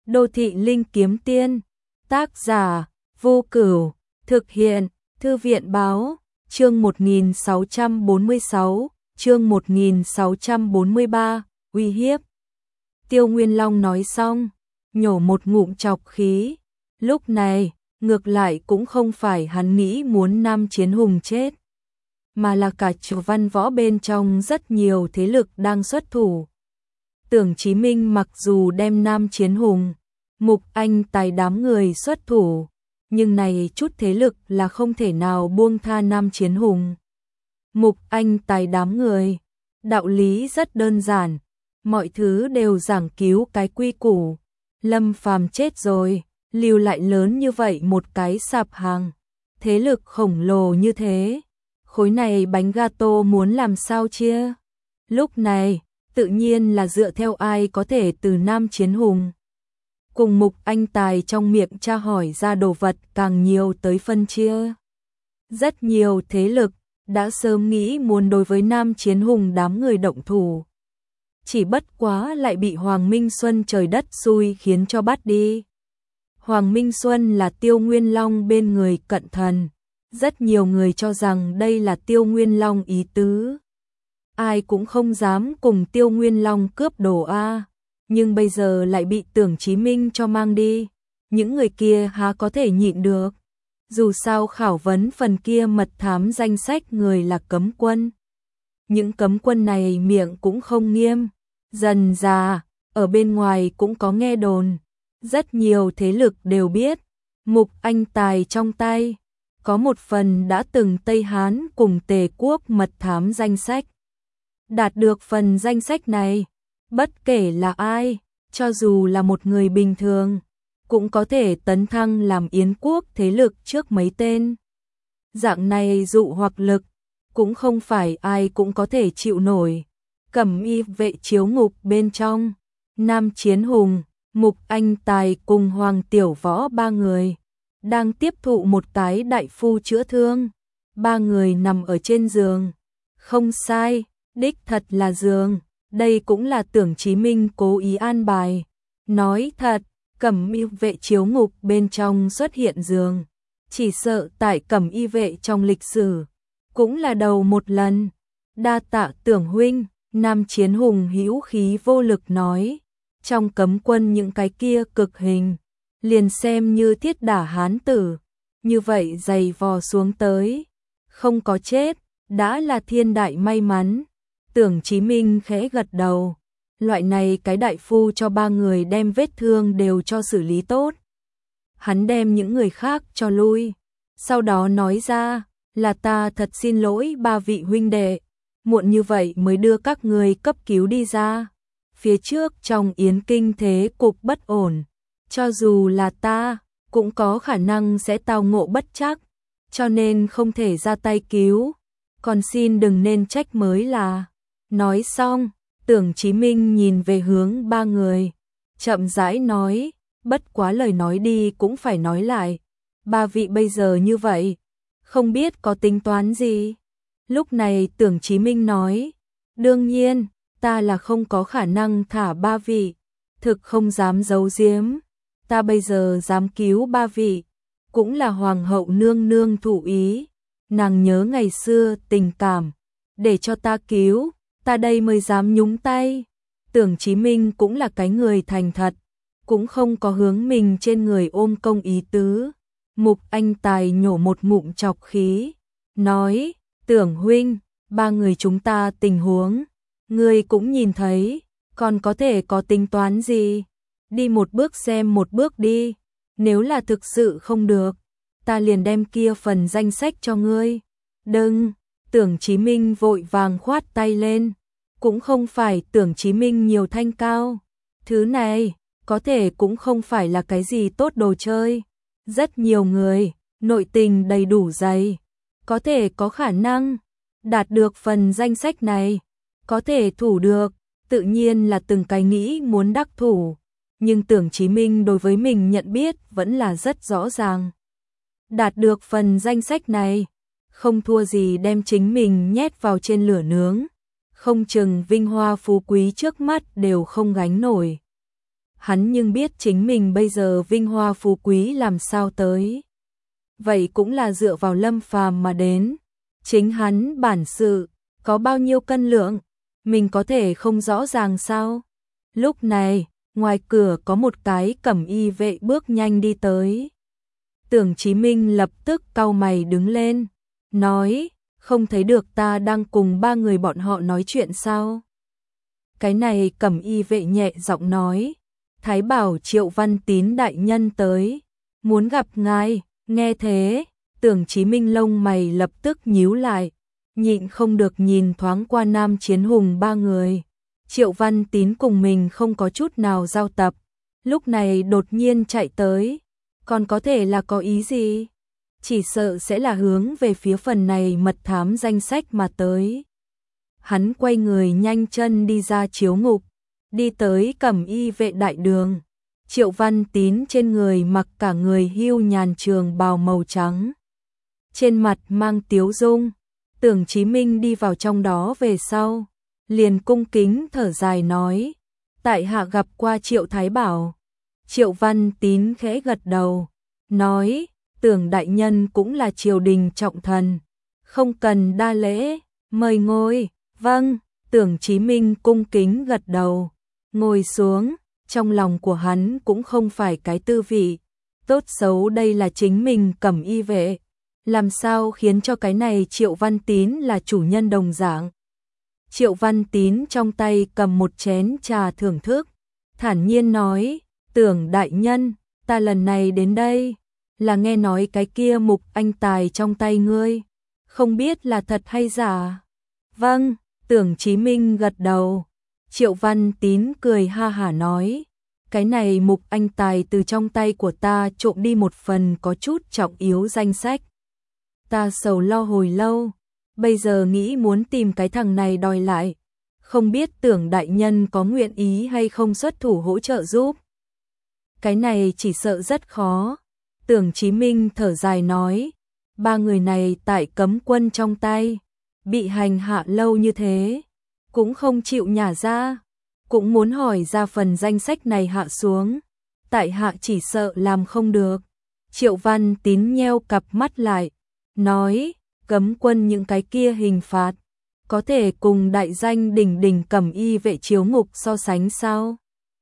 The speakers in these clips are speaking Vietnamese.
Đô thị linh kiếm tiên, tác giả, Vô Cửu, thực hiện, Thư viện báo, chương 1646, chương 1643, uy hiếp. Tiêu Nguyên Long nói xong, nhổ một ngụm trọc khí. Lúc này, ngược lại cũng không phải hắn nghĩ muốn Nam Chiến Hùng chết, mà là cả chủ văn võ bên trong rất nhiều thế lực đang xuất thủ. Tưởng Chí Minh mặc dù đem Nam Chiến Hùng, Mục Anh Tài đám người xuất thủ, nhưng này chút thế lực là không thể nào buông tha Nam Chiến Hùng, Mục Anh Tài đám người. Đạo lý rất đơn giản, mọi thứ đều giảng cứu cái quy củ. Lâm Phàm chết rồi, lưu lại lớn như vậy một cái sạp hàng, thế lực khổng lồ như thế, khối này bánh gato muốn làm sao chia? Lúc này, tự nhiên là dựa theo ai có thể từ Nam Chiến Hùng cùng Mục Anh Tài trong miệng tra hỏi ra đồ vật càng nhiều tới phân chia. Rất nhiều thế lực đã sớm nghĩ muốn đối với Nam Chiến Hùng đám người động thủ, chỉ bất quá lại bị Hoàng Minh Xuân trời đất xui khiến cho bắt đi. Hoàng Minh Xuân là Tiêu Nguyên Long bên người cận thần, rất nhiều người cho rằng đây là Tiêu Nguyên Long ý tứ. Ai cũng không dám cùng Tiêu Nguyên Long cướp đồ a, nhưng bây giờ lại bị Tưởng Chí Minh cho mang đi, những người kia há có thể nhịn được. Dù sao khảo vấn phần kia mật thám danh sách người là cấm quân. Những cấm quân này miệng cũng không nghiêm, dần dà, ở bên ngoài cũng có nghe đồn. Rất nhiều thế lực đều biết, Mục Anh Tài trong tay có một phần đã từng Tây Hán cùng Tề quốc mật thám danh sách. Đạt được phần danh sách này, bất kể là ai, cho dù là một người bình thường, cũng có thể tấn thăng làm Yến quốc thế lực trước mấy tên. Dạng này dụ hoặc lực, cũng không phải ai cũng có thể chịu nổi. Cẩm Y vệ chiếu ngục bên trong, Nam Chiến Hùng, Mục Anh Tài cùng Hoàng Tiểu Võ ba người đang tiếp thụ một cái đại phu chữa thương. Ba người nằm ở trên giường. Không sai, đích thật là giường, đây cũng là Tưởng Chí Minh cố ý an bài. Nói thật, Cẩm Y vệ chiếu ngục bên trong xuất hiện giường, chỉ sợ tại Cẩm Y vệ trong lịch sử cũng là đầu một lần. Đa tạ Tưởng huynh, Nam Chiến Hùng hữu khí vô lực nói. Trong cấm quân những cái kia cực hình, liền xem như thiết đả hán tử, như vậy dày vò xuống tới, không có chết, đã là thiên đại may mắn. Tưởng Chí Minh khẽ gật đầu, loại này cái đại phu cho ba người đem vết thương đều cho xử lý tốt. Hắn đem những người khác cho lui, sau đó nói ra, là ta thật xin lỗi ba vị huynh đệ, muộn như vậy mới đưa các người cấp cứu đi ra. Phía trước trong Yến Kinh thế cục bất ổn, cho dù là ta, cũng có khả năng sẽ tao ngộ bất trắc, cho nên không thể ra tay cứu, còn xin đừng nên trách mới là. Nói xong, Tưởng Chí Minh nhìn về hướng ba người, chậm rãi nói, bất quá lời nói đi cũng phải nói lại, ba vị bây giờ như vậy, không biết có tính toán gì. Lúc này Tưởng Chí Minh nói, đương nhiên, ta là không có khả năng thả ba vị, thực không dám giấu giếm, ta bây giờ dám cứu ba vị, cũng là Hoàng hậu nương nương thụ ý, nàng nhớ ngày xưa tình cảm, để cho ta cứu, ta đây mới dám nhúng tay. Tưởng Chí Minh cũng là cái người thành thật, cũng không có hướng mình trên người ôm công ý tứ. Mục Anh Tài nhổ một ngụm trọc khí, nói, Tưởng huynh, ba người chúng ta tình huống, ngươi cũng nhìn thấy, còn có thể có tính toán gì? Đi một bước xem một bước đi, nếu là thực sự không được, ta liền đem kia phần danh sách cho ngươi. Đừng, Tưởng Chí Minh vội vàng khoát tay lên, cũng không phải Tưởng Chí Minh nhiều thanh cao, thứ này, có thể cũng không phải là cái gì tốt đồ chơi. Rất nhiều người, nội tình đầy đủ dày, có thể có khả năng đạt được phần danh sách này, có thể thủ được, tự nhiên là từng cái nghĩ muốn đắc thủ, nhưng Tưởng Chí Minh đối với mình nhận biết vẫn là rất rõ ràng. Đạt được phần danh sách này, không thua gì đem chính mình nhét vào trên lửa nướng, không chừng vinh hoa phú quý trước mắt đều không gánh nổi. hắn nhưng biết chính mình bây giờ vinh hoa phú quý làm sao tới. Vậy cũng là dựa vào Lâm Phàm mà đến, chính hắn bản sự, có bao nhiêu cân lượng, mình có thể không rõ ràng sao? Lúc này, ngoài cửa có một cái cẩm y vệ bước nhanh đi tới. Tưởng Chí Minh lập tức cau mày đứng lên, nói, không thấy được ta đang cùng ba người bọn họ nói chuyện sao? Cái này cẩm y vệ nhẹ giọng nói, Thái bảo Triệu Văn Tín đại nhân tới, muốn gặp ngài. Nghe thế, Tưởng Chí Minh lông mày lập tức nhíu lại, nhịn không được nhìn thoáng qua Nam Chiến Hùng ba người. Triệu Văn Tín cùng mình không có chút nào giao tập, lúc này đột nhiên chạy tới, còn có thể là có ý gì? Chỉ sợ sẽ là hướng về phía phần này mật thám danh sách mà tới. Hắn quay người nhanh chân đi ra chiếu ngục, đi tới cẩm y vệ đại đường. Triệu Văn Tín trên người mặc cả người hưu nhàn trường bào màu trắng, trên mặt mang tiếu dung. Tưởng Chí Minh đi vào trong đó về sau, liền cung kính thở dài nói, tại hạ gặp qua Triệu Thái Bảo. Triệu Văn Tín khẽ gật đầu, nói, Tưởng đại nhân cũng là triều đình trọng thần, không cần đa lễ, mời ngồi. Vâng, Tưởng Chí Minh cung kính gật đầu, ngồi xuống. Trong lòng của hắn cũng không phải cái tư vị, tốt xấu đây là chính mình cẩm y vệ, làm sao khiến cho cái này Triệu Văn Tín là chủ nhân đồng dạng. Triệu Văn Tín trong tay cầm một chén trà thưởng thức, thản nhiên nói, Tưởng đại nhân, ta lần này đến đây, là nghe nói cái kia mục anh tài trong tay ngươi, không biết là thật hay giả. Vâng, Tưởng Chí Minh gật đầu. Triệu Văn Tín cười ha hả nói, cái này mục anh tài từ trong tay của ta trộm đi một phần có chút trọng yếu danh sách. Ta sầu lo hồi lâu, bây giờ nghĩ muốn tìm cái thằng này đòi lại, không biết Tưởng đại nhân có nguyện ý hay không xuất thủ hỗ trợ giúp. Cái này chỉ sợ rất khó. Tưởng Chí Minh thở dài nói, ba người này tại cấm quân trong tay, bị hành hạ lâu như thế, cũng không chịu nhả ra, cũng muốn hỏi ra phần danh sách này hạ xuống, tại hạ chỉ sợ làm không được. Triệu Văn Tín nheo cặp mắt lại, nói, cấm quân những cái kia hình phạt, có thể cùng đại danh đỉnh đỉnh cẩm y vệ chiếu ngục so sánh sao?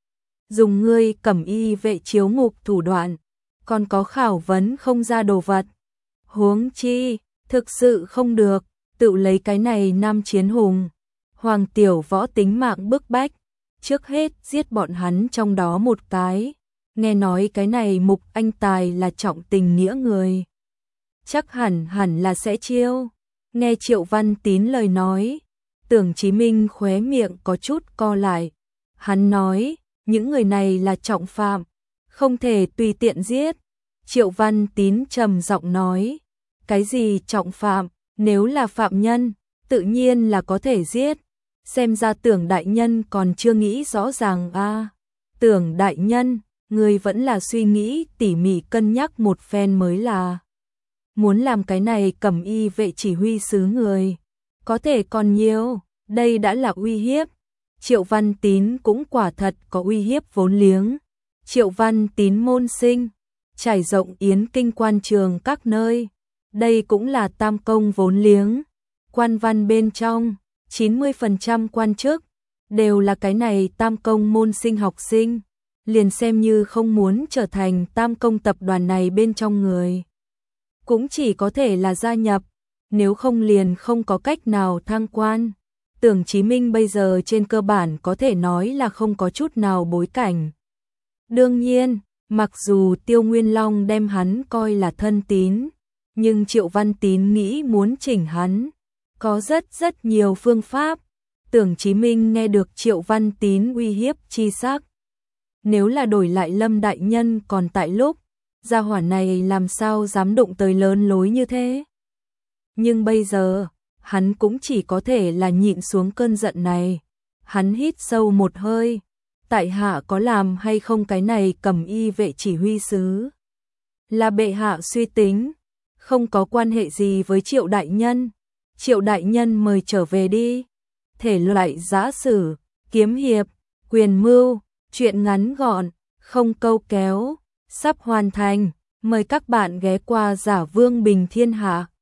Dùng ngươi cẩm y vệ chiếu ngục thủ đoạn, còn có khảo vấn không ra đồ vật. Huống chi, thực sự không được, tự lấy cái này Nam Chiến Hùng, Hoàng Tiểu Võ tính mạng bức bách, trước hết giết bọn hắn trong đó một cái. Nghe nói cái này mục anh tài là trọng tình nghĩa người, chắc hẳn là sẽ chiêu. Nghe Triệu Văn Tín lời nói, Tưởng Chí Minh khóe miệng có chút co lại. Hắn nói, những người này là trọng phạm, không thể tùy tiện giết. Triệu Văn Tín trầm giọng nói, cái gì trọng phạm, nếu là phạm nhân, tự nhiên là có thể giết. Xem ra Tưởng đại nhân còn chưa nghĩ rõ ràng a. Tưởng đại nhân, người vẫn là suy nghĩ tỉ mỉ cân nhắc một phen mới là. Muốn làm cái này cẩm y vệ chỉ huy sứ người, có thể còn nhiều, đây đã là uy hiếp. Triệu Văn Tín cũng quả thật có uy hiếp vốn liếng. Triệu Văn Tín môn sinh, trải rộng yến kinh quan trường các nơi, đây cũng là tam công vốn liếng. Quan văn bên trong, 90% quan chức đều là cái này tam công môn sinh học sinh, liền xem như không muốn trở thành tam công tập đoàn này bên trong người, cũng chỉ có thể là gia nhập, nếu không liền không có cách nào thăng quan. Tưởng Chí Minh bây giờ trên cơ bản có thể nói là không có chút nào bối cảnh. Đương nhiên, mặc dù Tiêu Nguyên Long đem hắn coi là thân tín, nhưng Triệu Văn Tín nghĩ muốn chỉnh hắn, có rất nhiều phương pháp. Tưởng Chí Minh nghe được Triệu Văn Tín uy hiếp chi sắc. Nếu là đổi lại Lâm đại nhân còn tại lúc, gia hỏa này làm sao dám đụng tới lớn lối như thế. Nhưng bây giờ, hắn cũng chỉ có thể là nhịn xuống cơn giận này. Hắn hít sâu một hơi, tại hạ có làm hay không cái này cẩm y vệ chỉ huy sứ, là bệ hạ suy tính, không có quan hệ gì với Triệu đại nhân. Triệu đại nhân mời trở về đi. Thể loại giã sử, kiếm hiệp, quyền mưu, truyện ngắn gọn, không câu kéo, sắp hoàn thành, mời các bạn ghé qua Giả Vương Bình Thiên Hạ.